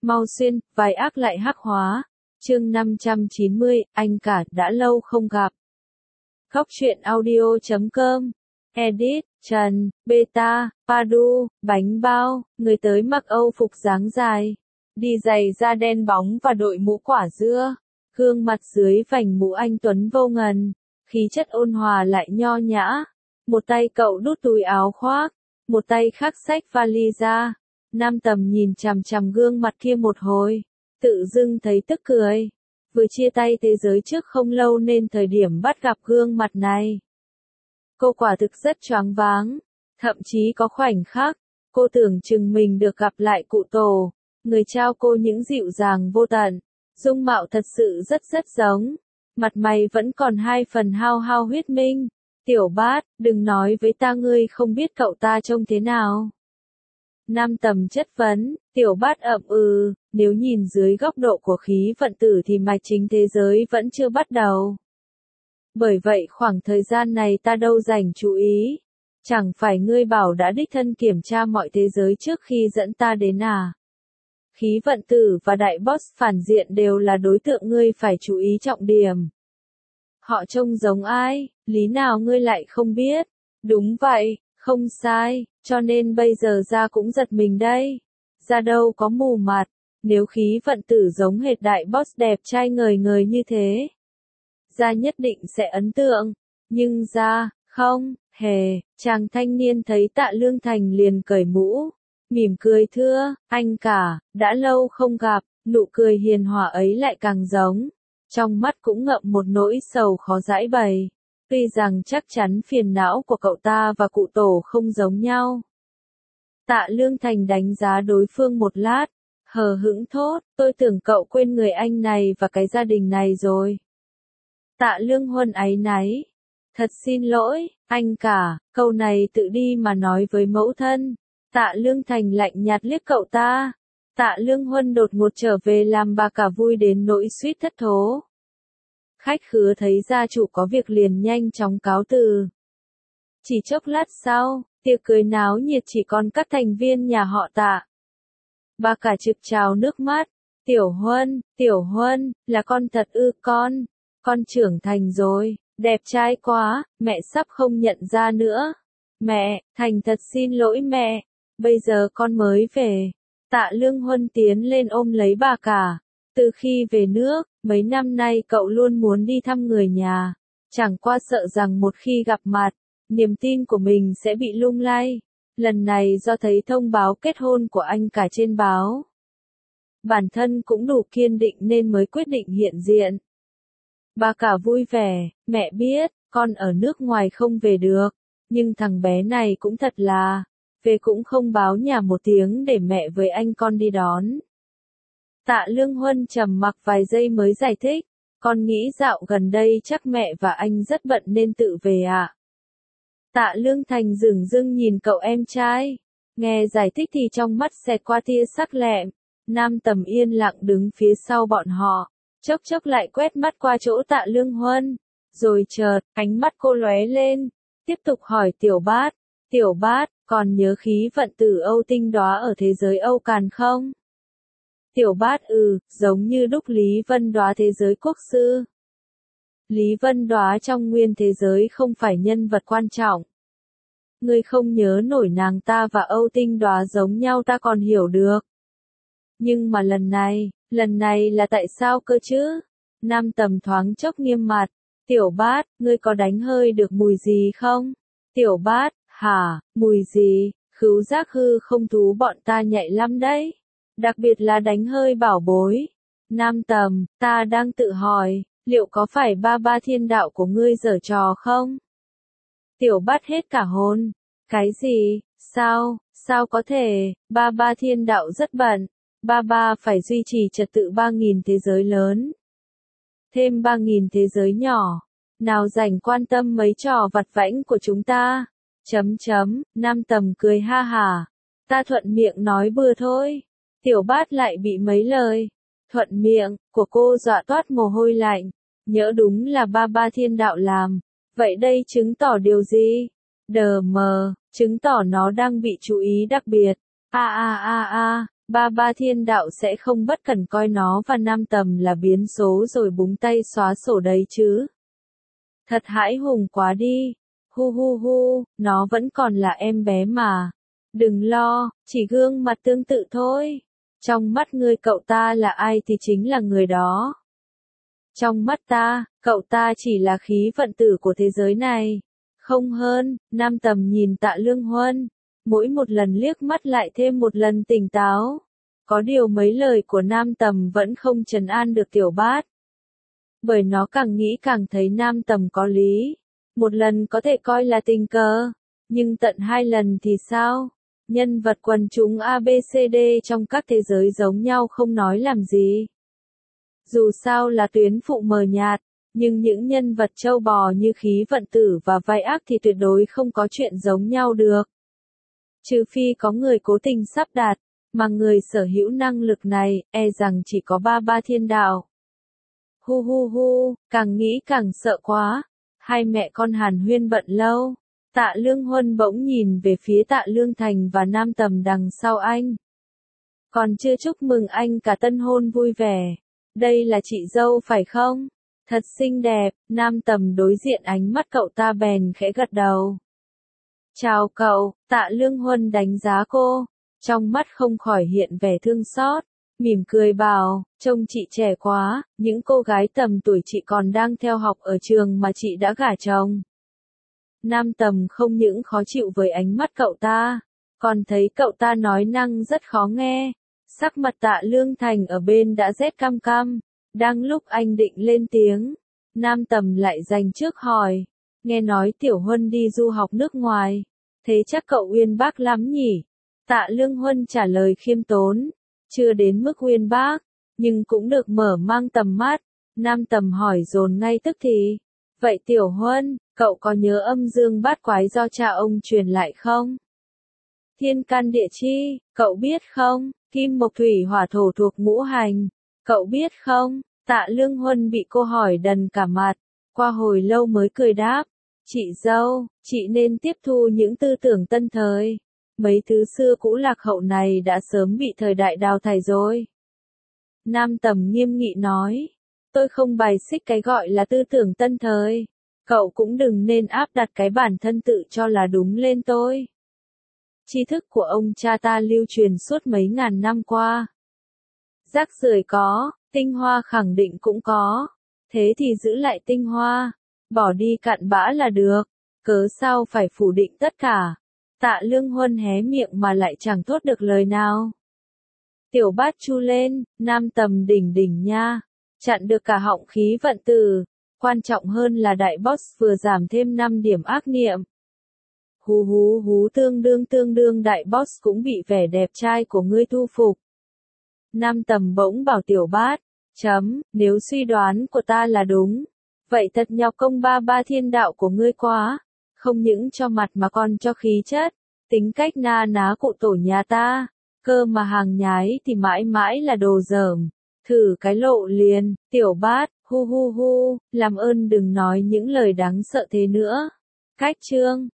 Mau xuyên, vai ác lại hắc hóa. Chương 590, anh cả, đã lâu không gặp. Khóc chuyện audio.com. Edit, Trần, Beta, Padu, bánh bao, người tới mặc Âu phục dáng dài. Đi giày da đen bóng và đội mũ quả dưa. Gương mặt dưới vành mũ anh tuấn vô ngần. Khí chất ôn hòa lại nho nhã. Một tay cậu đút túi áo khoác. Một tay khác xách vali ra. Nam Tầm nhìn chằm chằm gương mặt kia một hồi. Tự dưng thấy tức cười. Vừa chia tay thế giới trước không lâu nên thời điểm bắt gặp gương mặt này. Cô quả thực rất choáng váng. Thậm chí có khoảnh khắc, cô tưởng chừng mình được gặp lại cụ Tổ. Người trao cô những dịu dàng vô tận. Dung mạo thật sự rất giống. Mặt mày vẫn còn hai phần hao hao huyết minh. Tiểu Bát, đừng nói với ta ngươi không biết cậu ta trông thế nào. Nam Tầm chất vấn, Tiểu Bát ậm nếu nhìn dưới góc độ của khí vận tử thì mạch chính thế giới vẫn chưa bắt đầu. Bởi vậy khoảng thời gian này ta đâu dành chú ý. Chẳng phải ngươi bảo đã đích thân kiểm tra mọi thế giới trước khi dẫn ta đến à? Khí vận tử và đại boss phản diện đều là đối tượng ngươi phải chú ý trọng điểm. Họ trông giống ai, lý nào ngươi lại không biết? Đúng vậy, không sai, cho nên bây giờ ra cũng giật mình đây. Ra đâu có mù mặt, nếu khí vận tử giống hệt đại boss đẹp trai ngời ngời như thế. Ra nhất định sẽ ấn tượng, nhưng ra, không, hề, chàng thanh niên thấy Tạ Lương Thành liền cởi mũ, mỉm cười thưa, anh cả, đã lâu không gặp, nụ cười hiền hòa ấy lại càng giống. Trong mắt cũng ngậm một nỗi sầu khó giãi bày. Tuy rằng chắc chắn phiền não của cậu ta và cụ Tổ không giống nhau. Tạ Lương Thành đánh giá đối phương một lát, hờ hững thốt, tôi tưởng cậu quên người anh này và cái gia đình này rồi. Tạ Lương Huân áy náy, thật xin lỗi, anh cả, câu này tự đi mà nói với mẫu thân. Tạ Lương Thành lạnh nhạt liếc cậu ta. Tạ Lương Huân đột ngột trở về làm bà cả vui đến nỗi suýt thất thố. Khách khứa thấy gia chủ có việc liền nhanh chóng cáo từ. Chỉ chốc lát sau, tiệc cưới náo nhiệt chỉ còn các thành viên nhà họ Tạ. Bà cả trực trào nước mắt. Tiểu Huân, là con thật ư con trưởng thành rồi, đẹp trai quá, mẹ sắp không nhận ra nữa. Mẹ, Thành thật xin lỗi mẹ, bây giờ con mới về. Tạ Lương Huân tiến lên ôm lấy bà cả. Từ khi về nước, mấy năm nay cậu luôn muốn đi thăm người nhà. Chẳng qua sợ rằng một khi gặp mặt, niềm tin của mình sẽ bị lung lay. Lần này do thấy thông báo kết hôn của anh cả trên báo. Bản thân cũng đủ kiên định nên mới quyết định hiện diện. Bà cả vui vẻ, mẹ biết, con ở nước ngoài không về được. Nhưng thằng bé này cũng thật là, về cũng không báo nhà một tiếng để mẹ với anh con đi đón. Tạ Lương Huân trầm mặc vài giây mới giải thích, con nghĩ dạo gần đây chắc mẹ và anh rất bận nên tự về ạ. Tạ Lương Thành dửng dưng nhìn cậu em trai, nghe giải thích thì trong mắt xẹt qua tia sắc lẹm. Nam Tầm yên lặng đứng phía sau bọn họ, chốc chốc lại quét mắt qua chỗ Tạ Lương Huân, rồi chợt, ánh mắt cô lóe lên, tiếp tục hỏi Tiểu Bát, còn nhớ khí vận tử Âu Tinh Đóa ở thế giới Âu Càn không? Tiểu Bát giống như đúc Lý Vân Đóa thế giới quốc sư. Lý Vân Đóa trong nguyên thế giới không phải nhân vật quan trọng. Ngươi không nhớ nổi nàng ta và Âu Tinh Đóa giống nhau ta còn hiểu được. Nhưng mà lần này là tại sao cơ chứ? Nam Tầm thoáng chốc nghiêm mặt. Tiểu Bát, ngươi có đánh hơi được mùi gì không? Tiểu Bát, hả, mùi gì? Khứu giác hư không thú bọn ta nhạy lắm đấy. Đặc biệt là đánh hơi bảo bối. Nam Tầm, ta đang tự hỏi, liệu có phải ba thiên đạo của ngươi giở trò không? Tiểu Bát hết cả hồn. Cái gì? Sao có thể, ba thiên đạo rất bận. Ba phải duy trì trật tự 3.000 thế giới lớn. Thêm 3.000 thế giới nhỏ. Nào rảnh quan tâm mấy trò vặt vãnh của chúng ta. Nam Tầm cười ha hả. Ta thuận miệng nói bừa thôi. Tiểu Bát lại bị mấy lời thuận miệng của cô dọa toát mồ hôi lạnh. Nhỡ đúng là ba thiên đạo làm. Vậy đây chứng tỏ điều gì? Chứng tỏ nó đang bị chú ý đặc biệt. Ba ba thiên đạo sẽ không bất cẩn coi nó và nam tầm là biến số rồi búng tay xóa sổ đấy chứ. Thật hãi hùng quá đi. Hu hu hu, nó vẫn còn là em bé mà. Đừng lo, chỉ gương mặt tương tự thôi. Trong mắt ngươi cậu ta là ai thì chính là người đó. Trong mắt ta, cậu ta chỉ là khí vận tử của thế giới này. Không hơn, nam tầm nhìn Tạ Lương Huân. Mỗi một lần liếc mắt lại thêm một lần tỉnh táo. Có điều mấy lời của nam tầm vẫn không trấn an được tiểu bát. Bởi nó càng nghĩ càng thấy nam tầm có lý. Một lần có thể coi là tình cờ, nhưng tận 2 lần thì sao? Nhân vật quần chúng ABCD trong các thế giới giống nhau không nói làm gì. Dù sao là tuyến phụ mờ nhạt, nhưng những nhân vật châu bò như khí vận tử và vai ác thì tuyệt đối không có chuyện giống nhau được. Trừ phi có người cố tình sắp đặt, mà người sở hữu năng lực này, e rằng chỉ có ba ba thiên đạo. Hu hu hu, càng nghĩ càng sợ quá. Hai mẹ con hàn huyên bận lâu. Tạ Lương Huân bỗng nhìn về phía Tạ Lương Thành và nam tầm đằng sau anh. Còn chưa chúc mừng anh cả tân hôn vui vẻ. Đây là chị dâu phải không? Thật xinh đẹp, nam tầm đối diện ánh mắt cậu ta bèn khẽ gật đầu. Chào cậu, Tạ Lương Huân đánh giá cô, trong mắt không khỏi hiện vẻ thương xót, mỉm cười bảo, trông chị trẻ quá, những cô gái tầm tuổi chị còn đang theo học ở trường mà chị đã gả chồng. Nam tầm không những khó chịu với ánh mắt cậu ta, còn thấy cậu ta nói năng rất khó nghe. Sắc mặt Tạ Lương Thành ở bên đã rét cam cam, đang lúc anh định lên tiếng, nam tầm lại dành trước hỏi, nghe nói Tiểu Huân đi du học nước ngoài, thế chắc cậu uyên bác lắm nhỉ? Tạ Lương Huân trả lời khiêm tốn, chưa đến mức uyên bác, nhưng cũng được mở mang tầm mắt. Nam tầm hỏi dồn ngay tức thì, vậy Tiểu Huân, cậu có nhớ âm dương bát quái do cha ông truyền lại không? Thiên can địa chi, cậu biết không? Kim mộc thủy hỏa thổ thuộc ngũ hành, cậu biết không? Tạ Lương Huân bị cô hỏi đần cả mặt, qua hồi lâu mới cười đáp, chị dâu, chị nên tiếp thu những tư tưởng tân thời. Mấy thứ xưa cũ lạc hậu này đã sớm bị thời đại đào thải rồi. Nam tầm nghiêm nghị nói, tôi không bài xích cái gọi là tư tưởng tân thời. Cậu cũng đừng nên áp đặt cái bản thân tự cho là đúng lên tôi. Tri thức của ông cha ta lưu truyền suốt mấy ngàn năm qua. Rác rưởi có, tinh hoa khẳng định cũng có. Thế thì giữ lại tinh hoa, bỏ đi cặn bã là được. Cớ sao phải phủ định tất cả. Tạ Lương Huân hé miệng mà lại chẳng thốt được lời nào. Tiểu bát chu lên, nam tầm đỉnh đỉnh nha. Chặn được cả họng khí vận tử. Quan trọng hơn là đại boss vừa giảm thêm 5 điểm ác niệm. Hú hú hú, tương đương đại boss cũng bị vẻ đẹp trai của ngươi thu phục. Nam tầm bỗng bảo tiểu bát, nếu suy đoán của ta là đúng, vậy thật nhọc công ba ba thiên đạo của ngươi quá, không những cho mặt mà còn cho khí chất, tính cách na ná cụ tổ nhà ta, cơ mà hàng nhái thì mãi mãi là đồ dởm, thử cái lộ liền, tiểu bát, hu hu hu, làm ơn đừng nói những lời đáng sợ thế nữa. Cách chương